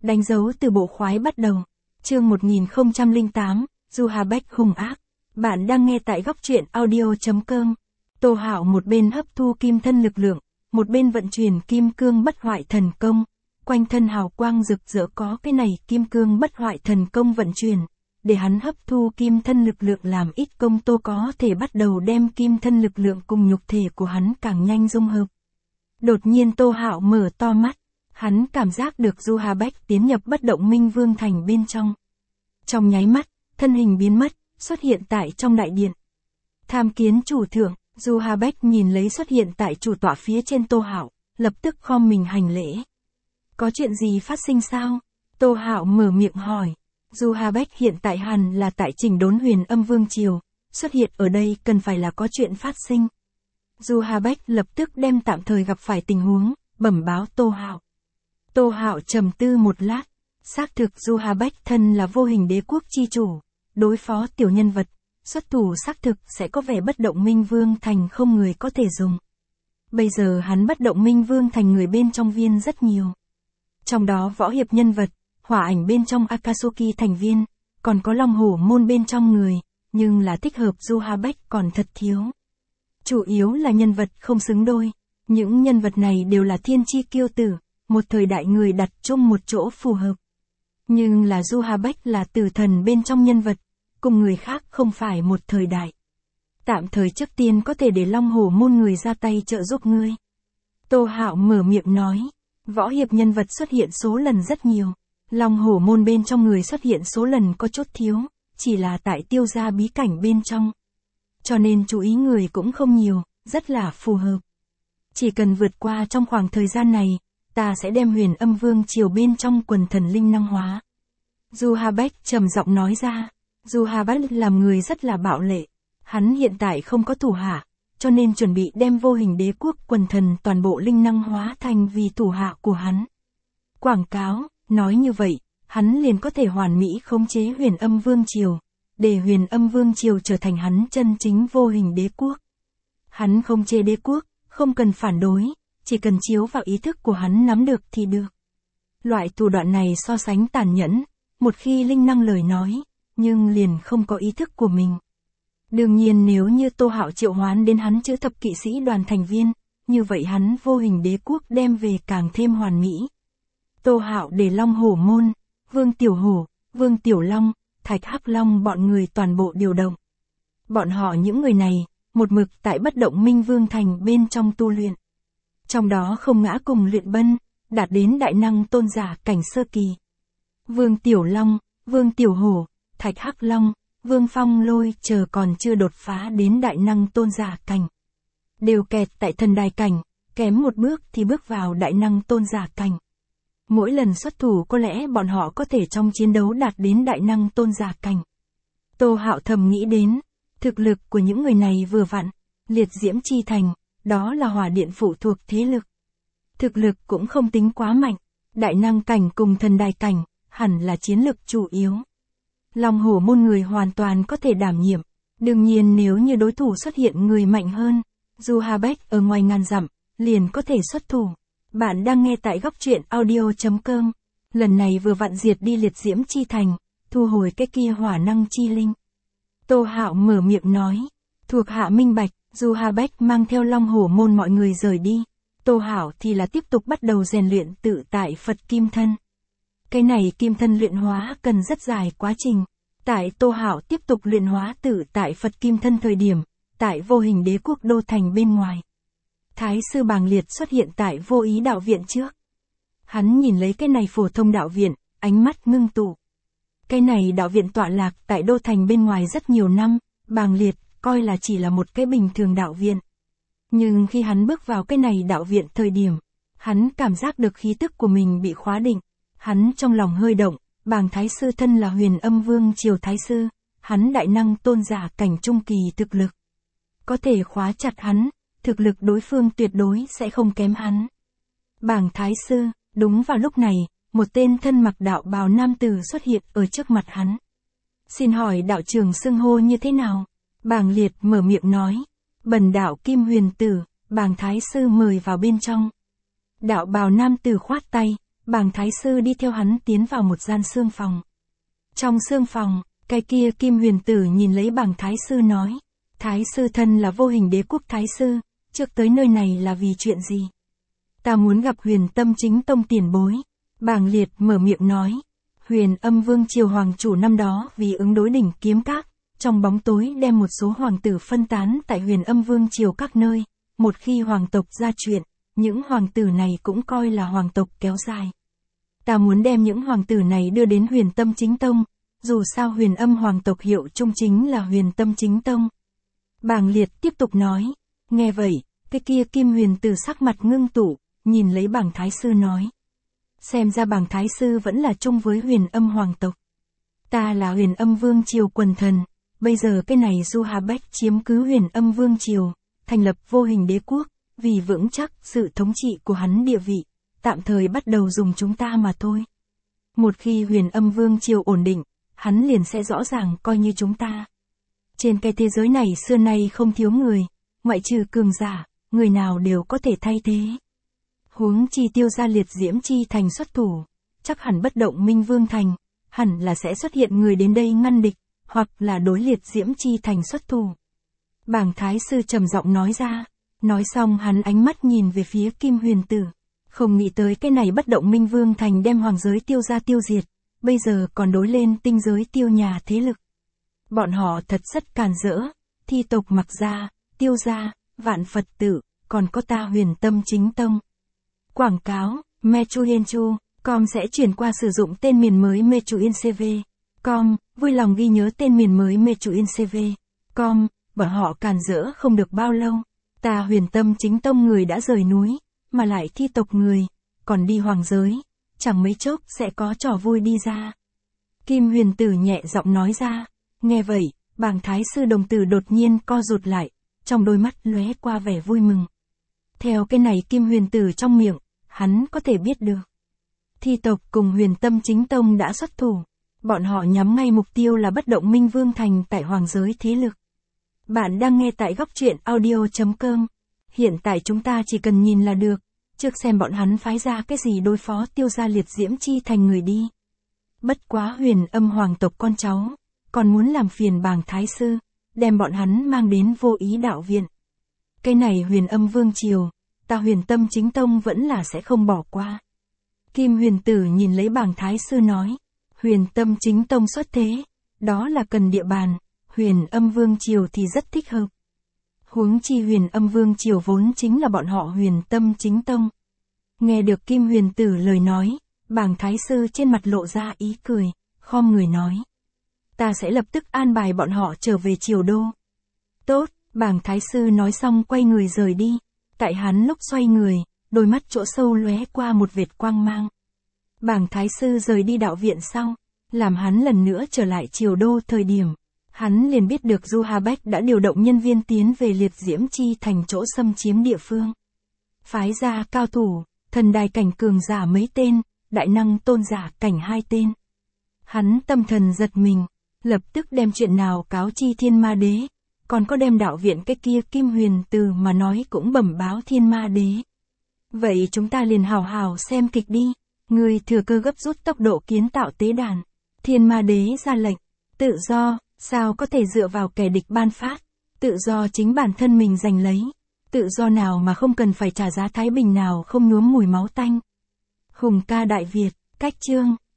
Đánh dấu từ bộ khoái bắt đầu. Chương 1008, Du Ha Bách hung ác. Bạn đang nghe tại góc truyện audio.com. Tô Hạo một bên hấp thu kim thân lực lượng, một bên vận chuyển kim cương bất hoại thần công. Quanh thân hào quang rực rỡ có cái này kim cương bất hoại thần công vận chuyển. Để hắn hấp thu kim thân lực lượng làm ít công Tô có thể bắt đầu đem kim thân lực lượng cùng nhục thể của hắn càng nhanh dung hợp. Đột nhiên Tô Hạo mở to mắt. Hắn cảm giác được Du Ha Bách tiến nhập bất động minh vương thành bên trong. Trong nháy mắt, thân hình biến mất, xuất hiện tại trong đại điện. Tham kiến chủ thượng, Du Ha Bách nhìn lấy xuất hiện tại chủ tọa phía trên Tô Hạo, lập tức khom mình hành lễ. Có chuyện gì phát sinh sao? Tô Hạo mở miệng hỏi. Du Ha Bách hiện tại hẳn là tại chỉnh đốn Huyền Âm Vương Triều, xuất hiện ở đây cần phải là có chuyện phát sinh. Du Ha Bách lập tức đem tạm thời gặp phải tình huống, bẩm báo Tô Hạo. Tô Hạo trầm tư một lát, xác thực Du Ha Bách thân là vô hình đế quốc chi chủ, đối phó tiểu nhân vật, xuất thủ xác thực sẽ có vẻ bất động minh vương thành không người có thể dùng. Bây giờ hắn bất động minh vương thành người bên trong viên rất nhiều. Trong đó võ hiệp nhân vật, hỏa ảnh bên trong Akatsuki thành viên, còn có long hổ môn bên trong người, nhưng là thích hợp Du Ha Bách còn thật thiếu. Chủ yếu là nhân vật không xứng đôi, những nhân vật này đều là thiên chi kiêu tử, một thời đại người đặt chung một chỗ phù hợp. Nhưng là Du Ha Bách là tử thần bên trong nhân vật, cùng người khác không phải một thời đại. Tạm thời trước tiên có thể để long hổ môn người ra tay trợ giúp ngươi. Tô Hạo mở miệng nói, võ hiệp nhân vật xuất hiện số lần rất nhiều, long hổ môn bên trong người xuất hiện số lần có chút thiếu, chỉ là tại tiêu gia bí cảnh bên trong. Cho nên chú ý người cũng không nhiều, rất là phù hợp. Chỉ cần vượt qua trong khoảng thời gian này, ta sẽ đem Huyền Âm Vương Triều bên trong quần thần linh năng hóa. Du Ha Bách trầm giọng nói ra. Du Ha Bách làm người rất là bạo lệ. Hắn hiện tại không có thủ hạ, cho nên chuẩn bị đem vô hình đế quốc quần thần toàn bộ linh năng hóa thành vì thủ hạ của hắn. Quảng cáo, nói như vậy, hắn liền có thể hoàn mỹ khống chế Huyền Âm Vương Triều, để Huyền Âm Vương Triều trở thành hắn chân chính vô hình đế quốc. Hắn khống chế đế quốc, không cần phản đối, chỉ cần chiếu vào ý thức của hắn nắm được thì được. Loại thủ đoạn này so sánh tàn nhẫn, một khi linh năng lời nói, nhưng liền không có ý thức của mình. Đương nhiên nếu như Tô Hạo triệu hoán đến hắn chữ thập kỵ sĩ đoàn thành viên, như vậy hắn vô hình đế quốc đem về càng thêm hoàn mỹ. Tô Hạo để Long Hổ Môn, Vương Tiểu Hổ, Vương Tiểu Long, Thạch Hắc Long bọn người toàn bộ điều động. Bọn họ những người này, một mực tại bất động minh vương thành bên trong tu luyện. Trong đó không ngã cùng luyện bân, đạt đến đại năng tôn giả cảnh sơ kỳ. Vương Tiểu Long, Vương Tiểu Hổ, Thạch Hắc Long, Vương Phong Lôi chờ còn chưa đột phá đến đại năng tôn giả cảnh. Đều kẹt tại thần đài cảnh, kém một bước thì bước vào đại năng tôn giả cảnh. Mỗi lần xuất thủ có lẽ bọn họ có thể trong chiến đấu đạt đến đại năng tôn giả cảnh. Tô Hạo thầm nghĩ đến, thực lực của những người này vừa vặn, liệt diễm chi thành, đó là hỏa điện phụ thuộc thế lực. Thực lực cũng không tính quá mạnh, đại năng cảnh cùng thần đài cảnh, hẳn là chiến lực chủ yếu. Long hổ môn người hoàn toàn có thể đảm nhiệm, đương nhiên nếu như đối thủ xuất hiện người mạnh hơn, Du Ha Bách ở ngoài ngàn dặm, liền có thể xuất thủ. Bạn đang nghe tại góc truyện audio.com, lần này vừa vặn diệt đi liệt diễm chi thành, thu hồi cái kia hỏa năng chi linh. Tô Hạo mở miệng nói, thuộc hạ minh bạch. Du Ha Bách mang theo Long Hổ Môn mọi người rời đi, Tô Hạo thì là tiếp tục bắt đầu rèn luyện tự tại Phật Kim Thân. Cái này Kim Thân luyện hóa cần rất dài quá trình. Tại Tô Hạo tiếp tục luyện hóa tự tại Phật Kim Thân thời điểm, tại vô hình đế quốc đô thành bên ngoài. Thái sư Bàng Liệt xuất hiện tại vô ý đạo viện trước. Hắn nhìn lấy cái này phổ thông đạo viện, ánh mắt ngưng tụ. Cái này đạo viện tọa lạc tại đô thành bên ngoài rất nhiều năm, Bàng Liệt coi là chỉ là một cái bình thường đạo viện. Nhưng khi hắn bước vào cái này đạo viện thời điểm, hắn cảm giác được khí tức của mình bị khóa định. Hắn trong lòng hơi động, Bàng Thái sư thân là Huyền Âm Vương Triều Thái sư, hắn đại năng tôn giả cảnh trung kỳ thực lực. Có thể khóa chặt hắn, thực lực đối phương tuyệt đối sẽ không kém hắn. Bàng Thái sư, đúng vào lúc này, một tên thân mặc đạo bào nam tử xuất hiện ở trước mặt hắn. Xin hỏi đạo trưởng xưng hô như thế nào? Bàng Liệt mở miệng nói, bần đạo Kim Huyền Tử, Bàng Thái sư mời vào bên trong. Đạo bào nam tử khoát tay, Bàng Thái Sư đi theo hắn tiến vào một gian xương phòng. Trong xương phòng, cái kia Kim Huyền Tử nhìn lấy Bàng Thái Sư nói. Thái Sư thân là vô hình đế quốc Thái Sư, trước tới nơi này là vì chuyện gì? Ta muốn gặp Huyền Tâm Chính Tông tiền bối. Bàng Liệt mở miệng nói. Huyền Âm Vương triều hoàng chủ năm đó vì ứng đối đỉnh kiếm các, trong bóng tối đem một số hoàng tử phân tán tại Huyền Âm Vương triều các nơi. Một khi hoàng tộc ra chuyện, những hoàng tử này cũng coi là hoàng tộc kéo dài. Ta muốn đem những hoàng tử này đưa đến Huyền Tâm Chính Tông, dù sao Huyền Âm hoàng tộc hiệu chung chính là Huyền Tâm Chính Tông. Bàng Liệt tiếp tục nói. Nghe vậy, cái kia Kim Huyền Tử sắc mặt ngưng tụ, nhìn lấy Bàng Thái Sư nói. Xem ra Bàng Thái Sư vẫn là chung với Huyền Âm hoàng tộc. Ta là Huyền Âm Vương triều quần thần, bây giờ cái này Du Hà Bách chiếm cứ Huyền Âm Vương triều, thành lập vô hình đế quốc, vì vững chắc sự thống trị của hắn địa vị, tạm thời bắt đầu dùng chúng ta mà thôi. Một khi Huyền Âm Vương triều ổn định, hắn liền sẽ rõ ràng coi như chúng ta. Trên cái thế giới này xưa nay không thiếu người, ngoại trừ cường giả, người nào đều có thể thay thế. Huống chi Tiêu gia Liệt Diễm Chi Thành xuất thủ, chắc hẳn bất động Minh Vương Thành, hẳn là sẽ xuất hiện người đến đây ngăn địch, hoặc là đối Liệt Diễm Chi Thành xuất thủ. Bàng Thái Sư trầm giọng nói ra, nói xong hắn ánh mắt nhìn về phía Kim Huyền Tử, không nghĩ tới cái này bất động Minh Vương Thành đem hoàng giới Tiêu gia tiêu diệt, bây giờ còn đối lên tinh giới Tiêu nhà thế lực. Bọn họ thật rất càn rỡ, thi tộc Mặc gia, Tiêu gia, Vạn Phật Tự, còn có ta Huyền Tâm Chính Tông. Quảng cáo, Mechuyenchu.com sẽ chuyển qua sử dụng tên miền mới Mechuincv.com, vui lòng ghi nhớ tên miền mới Mechuincv.com, bọn họ càn rỡ không được bao lâu. Ta Huyền Tâm Chính Tông người đã rời núi, mà lại thi tộc người, còn đi hoàng giới, chẳng mấy chốc sẽ có trò vui đi ra. Kim Huyền Tử nhẹ giọng nói ra, nghe vậy, Bàng Thái Sư đồng tử đột nhiên co rụt lại, trong đôi mắt lóe qua vẻ vui mừng. Theo cái này Kim Huyền Tử trong miệng, hắn có thể biết được. Thi tộc cùng Huyền Tâm Chính Tông đã xuất thủ, bọn họ nhắm ngay mục tiêu là bất động Minh Vương Thành tại hoàng giới thế lực. Bạn đang nghe tại góc truyện audio.com. Hiện tại chúng ta chỉ cần nhìn là được, trước xem bọn hắn phái ra cái gì đối phó Tiêu gia Liệt Diễm Chi Thành người đi. Bất quá Huyền Âm hoàng tộc con cháu, còn muốn làm phiền Bàng Thái Sư, đem bọn hắn mang đến Vô Ý Đạo Viện. Cái này Huyền Âm Vương triều, ta Huyền Tâm Chính Tông vẫn là sẽ không bỏ qua. Kim Huyền Tử nhìn lấy Bàng Thái Sư nói, Huyền Tâm Chính Tông xuất thế, đó là cần địa bàn, Huyền Âm Vương triều thì rất thích hợp. Huống chi Huyền Âm Vương triều vốn chính là bọn họ Huyền Tâm Chính Tông. Nghe được Kim Huyền Tử lời nói, Bàng Thái Sư trên mặt lộ ra ý cười, khom người nói. Ta sẽ lập tức an bài bọn họ trở về triều đô. Tốt, Bàng Thái Sư nói xong quay người rời đi. Tại hắn lúc xoay người, đôi mắt chỗ sâu lóe qua một vệt quang mang. Bàng Thái Sư rời đi đạo viện sau, làm hắn lần nữa trở lại triều đô thời điểm. Hắn liền biết được Du Hà Bách đã điều động nhân viên tiến về Liệt Diễm Chi Thành chỗ xâm chiếm địa phương. Phái ra cao thủ, thần đài cảnh cường giả mấy tên, đại năng tôn giả cảnh 2 tên. Hắn tâm thần giật mình, lập tức đem chuyện nào cáo chi Thiên Ma Đế, còn có đem đạo viện cái kia Kim Huyền Tử mà nói cũng bẩm báo Thiên Ma Đế. Vậy chúng ta liền hào hào xem kịch đi, người thừa cơ gấp rút tốc độ kiến tạo tế đàn. Thiên Ma Đế ra lệnh, tự do, sao có thể dựa vào kẻ địch ban phát, tự do chính bản thân mình giành lấy, tự do nào mà không cần phải trả giá thái bình nào không nhuốm mùi máu tanh. Hùng ca Đại Việt, cách chương